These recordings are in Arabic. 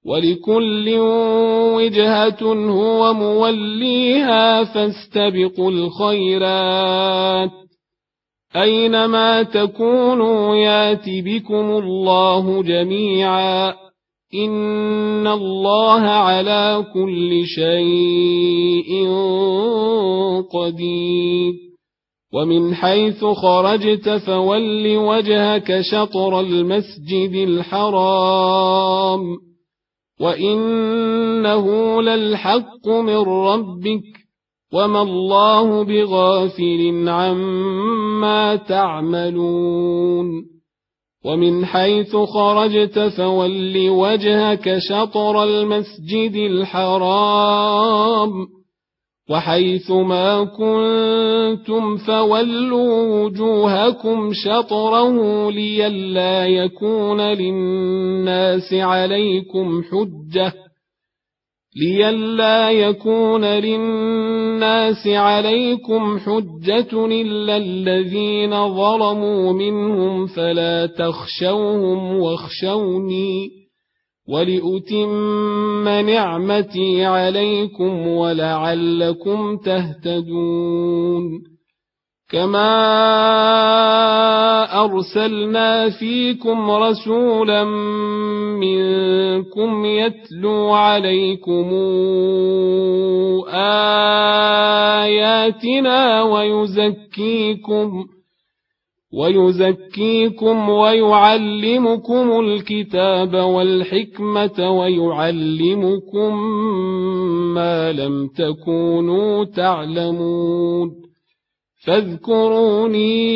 ولكل وجهة هو موليها فاستبقوا الخيرات أينما تكونوا يات بكم الله جميعا إن الله على كل شيء قدير ومن حيث خرجت فول وجهك شطر المسجد الحرام وإنه للحق من ربك وما الله بغافل عما تعملون ومن حيث خرجت فول وجهك شطر المسجد الحرام وحيث ما كنتم فولوا وجوهكم شطره لئلا يكون للناس عليكم حجة إلا الذين ظلموا منهم فلا تخشوهم واخشوني ولأتم نعمتي عليكم ولعلكم تهتدون كما أرسلنا فيكم رسولا منكم يتلو عليكم آياتنا ويزكيكم ويعلمكم الكتاب والحكمة ويعلمكم ما لم تكونوا تعلمون فاذكروني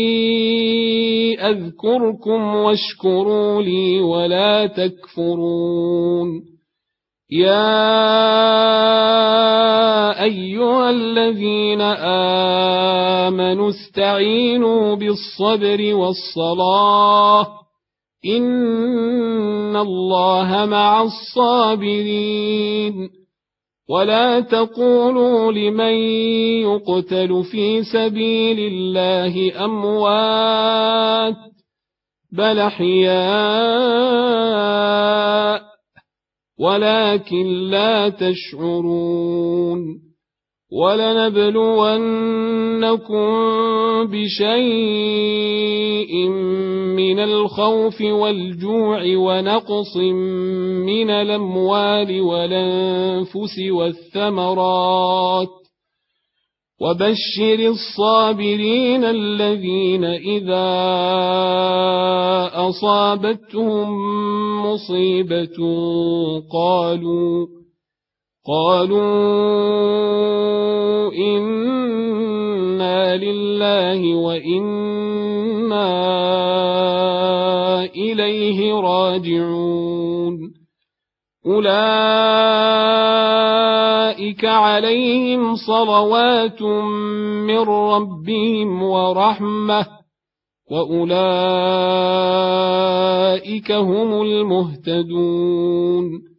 أذكركم واشكروا لي ولا تكفرون يا أيها الذين آمنوا استعينوا بالصبر والصلاة إن الله مع الصابرين ولا تقولوا لمن يقتل في سبيل الله أموات بل أحياء ولكن لا تشعرون ولنبلونكم بشيء من الخوف والجوع ونقص من الأموال والأنفس والثمرات وبشر الصابرين الذين إذا أصابتهم مصيبة قالوا إنا لله وإنا إليه راجعون أولئك عليهم صلوات من ربهم ورحمة وأولئك هم المهتدون